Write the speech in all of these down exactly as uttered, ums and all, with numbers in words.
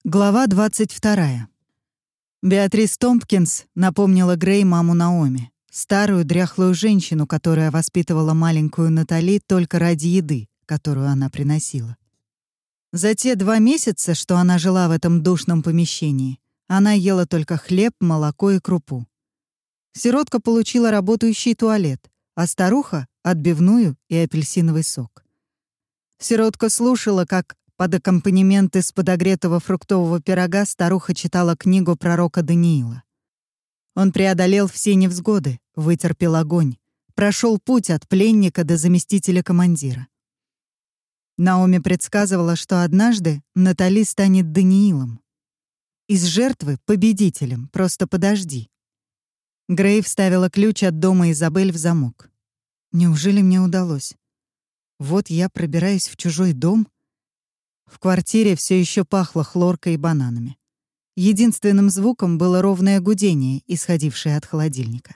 Глава двадцать вторая. Беатрис Томпкинс напомнила Грей маму Наоми, старую дряхлую женщину, которая воспитывала маленькую Натали только ради еды, которую она приносила. За те два месяца, что она жила в этом душном помещении, она ела только хлеб, молоко и крупу. Сиротка получила работающий туалет, а старуха — отбивную и апельсиновый сок. Сиротка слушала, как под аккомпанемент из подогретого фруктового пирога старуха читала книгу пророка Даниила. Он преодолел все невзгоды, вытерпел огонь, прошел путь от пленника до заместителя командира. Наоми предсказывала, что однажды Натали станет Даниилом. Из жертвы — победителем, просто подожди. Грей вставила ключ от дома Изабель в замок. Неужели мне удалось? Вот я пробираюсь в чужой дом. В квартире все еще пахло хлоркой и бананами. Единственным звуком было ровное гудение, исходившее от холодильника.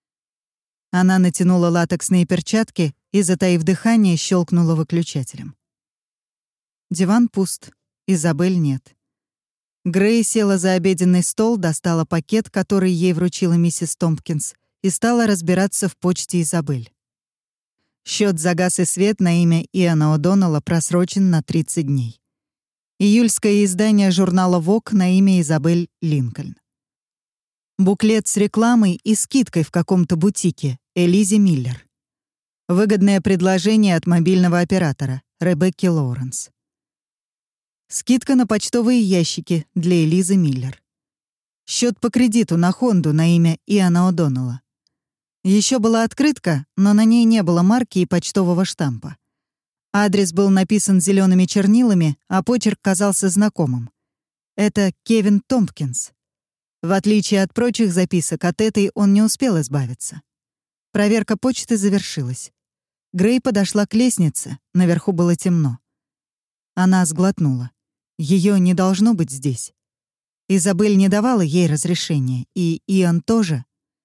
Она натянула латексные перчатки и, затаив дыхание, щелкнула выключателем. Диван пуст, Изабель нет. Грей села за обеденный стол, достала пакет, который ей вручила миссис Томпкинс, и стала разбираться в почте Изабель. Счет за газ и свет на имя Иана О'Доннелла просрочен на тридцать дней. Июльское издание журнала «Вог» на имя Изабель Линкольн. Буклет с рекламой и скидкой в каком-то бутике Элизе Миллер. Выгодное предложение от мобильного оператора Ребекки Лоуренс. Скидка на почтовые ящики для Элизы Миллер. Счет по кредиту на Хонду на имя Иана О'Доннелла. Еще была открытка, но на ней не было марки и почтового штампа. Адрес был написан зелеными чернилами, а почерк казался знакомым. Это Кевин Томпкинс. В отличие от прочих записок, от этой он не успел избавиться. Проверка почты завершилась. Грей подошла к лестнице, наверху было темно. Она сглотнула. Ее не должно быть здесь. Изабель не давала ей разрешения, и Иоанн тоже.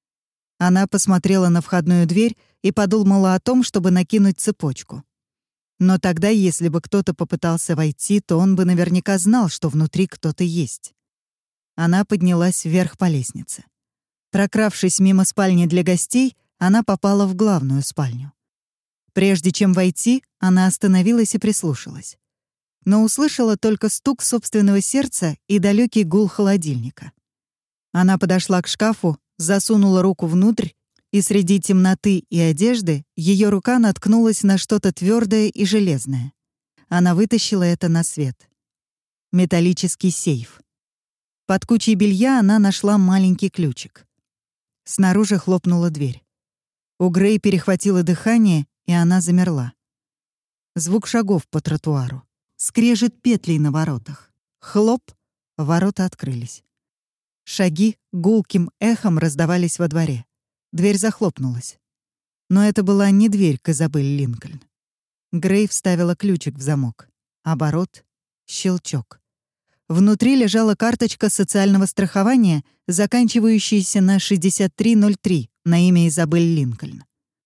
Она посмотрела на входную дверь и подумала о том, чтобы накинуть цепочку. Но тогда, если бы кто-то попытался войти, то он бы наверняка знал, что внутри кто-то есть. Она поднялась вверх по лестнице. Прокравшись мимо спальни для гостей, она попала в главную спальню. Прежде чем войти, она остановилась и прислушалась. Но услышала только стук собственного сердца и далекий гул холодильника. Она подошла к шкафу, засунула руку внутрь, и среди темноты и одежды ее рука наткнулась на что-то твердое и железное. Она вытащила это на свет. Металлический сейф. Под кучей белья она нашла маленький ключик. Снаружи хлопнула дверь. У Грей перехватило дыхание, и она замерла. Звук шагов по тротуару. Скрежет петлей на воротах. Хлоп, ворота открылись. Шаги гулким эхом раздавались во дворе. Дверь захлопнулась. Но это была не дверь к Изабель Линкольн. Грей вставила ключик в замок. Оборот, щелчок. Внутри лежала карточка социального страхования, заканчивающаяся на шестьдесят три ноль три на имя Изабель Линкольн.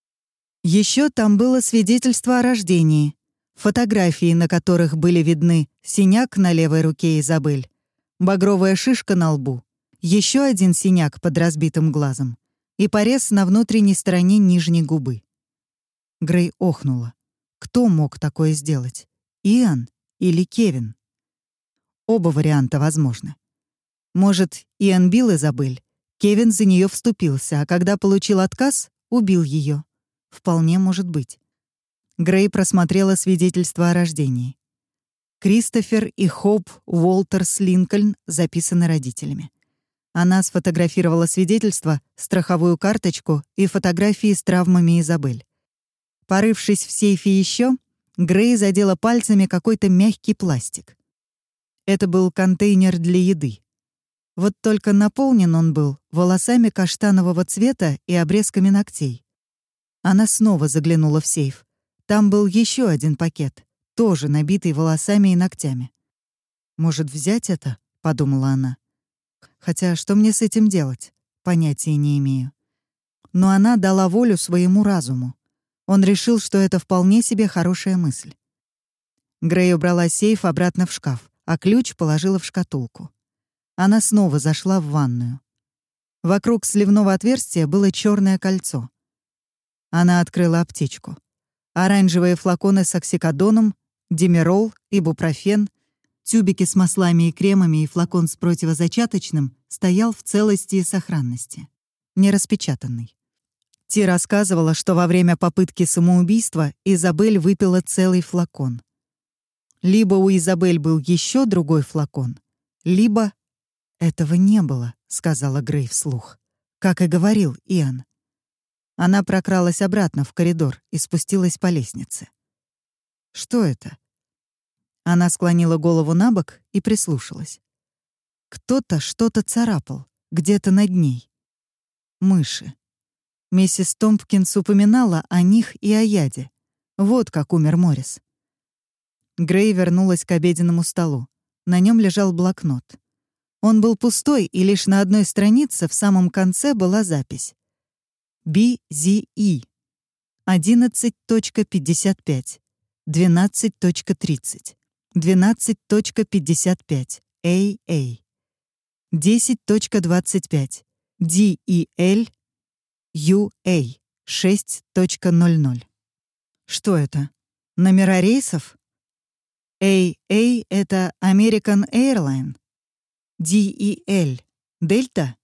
Еще там было свидетельство о рождении, фотографии, на которых были видны синяк на левой руке Изабель, багровая шишка на лбу, еще один синяк под разбитым глазом и порез на внутренней стороне нижней губы. Грей охнула. Кто мог такое сделать? Иоанн или Кевин? Оба варианта возможны. Может, Иоанн бил Изабель, Кевин за нее вступился, а когда получил отказ, убил ее. Вполне может быть. Грей просмотрела свидетельство о рождении. Кристофер и Хоуп Уолтерс Линкольн записаны родителями. Она сфотографировала свидетельство, страховую карточку и фотографии с травмами Изабель. Порывшись в сейфе еще, Грей задела пальцами какой-то мягкий пластик. Это был контейнер для еды. Вот только наполнен он был волосами каштанового цвета и обрезками ногтей. Она снова заглянула в сейф. Там был еще один пакет, тоже набитый волосами и ногтями. «Может, взять это?» — подумала она. Хотя что мне с этим делать? Понятия не имею. Но она дала волю своему разуму. Он решил, что это вполне себе хорошая мысль. Грей убрала сейф обратно в шкаф, а ключ положила в шкатулку. Она снова зашла в ванную. Вокруг сливного отверстия было черное кольцо. Она открыла аптечку. Оранжевые флаконы с оксикодоном, димерол, ибупрофен, тюбики с маслами и кремами и флакон с противозачаточным стоял в целости и сохранности, не распечатанный. Ти рассказывала, что во время попытки самоубийства Изабель выпила целый флакон. Либо у Изабель был еще другой флакон, либо... «Этого не было», — сказала Грей вслух, как и говорил Иоанн. Она прокралась обратно в коридор и спустилась по лестнице. «Что это?» Она склонила голову набок и прислушалась. Кто-то что-то царапал, где-то над ней. Мыши. Миссис Томпкинс упоминала о них и о яде. Вот как умер Моррис. Грей вернулась к обеденному столу. На нем лежал блокнот. Он был пустой, и лишь на одной странице в самом конце была запись. би зет и. одиннадцать пятьдесят пять. двенадцать тридцать. двенадцать пятьдесят пять. эй эй. десять двадцать пять. ди и эл. ю эй. шесть ноль ноль. Что это? Номера рейсов? эй эй — это American Airlines. ди и эл — Delta?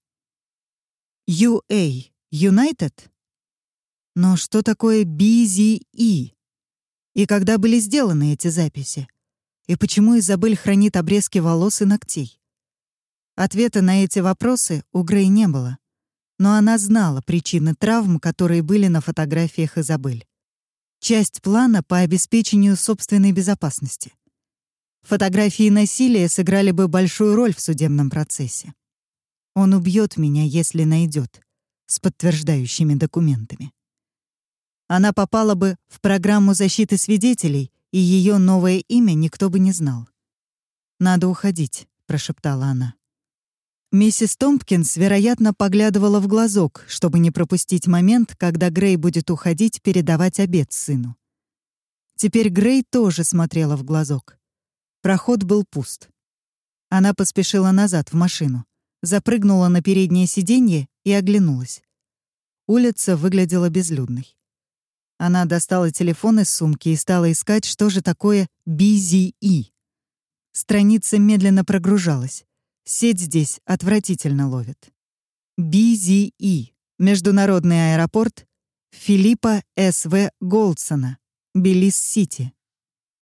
ю эй — United? Но что такое би зет и? И когда были сделаны эти записи? И почему Изабель хранит обрезки волос и ногтей? Ответа на эти вопросы у Грей не было. Но она знала причины травм, которые были на фотографиях Изабель. Часть плана по обеспечению собственной безопасности. Фотографии насилия сыграли бы большую роль в судебном процессе. Он убьет меня, если найдет, с подтверждающими документами. Она попала бы в программу защиты свидетелей, и ее новое имя никто бы не знал. «Надо уходить», — прошептала она. Миссис Томпкинс, вероятно, поглядывала в глазок, чтобы не пропустить момент, когда Грей будет уходить передавать обед сыну. Теперь Грей тоже смотрела в глазок. Проход был пуст. Она поспешила назад в машину, запрыгнула на переднее сиденье и оглянулась. Улица выглядела безлюдной. Она достала телефон из сумки и стала искать, что же такое би зет и. Страница медленно прогружалась. Сеть здесь отвратительно ловит. би зет и. Международный аэропорт Филиппа С В Голдсона, Белиз-Сити.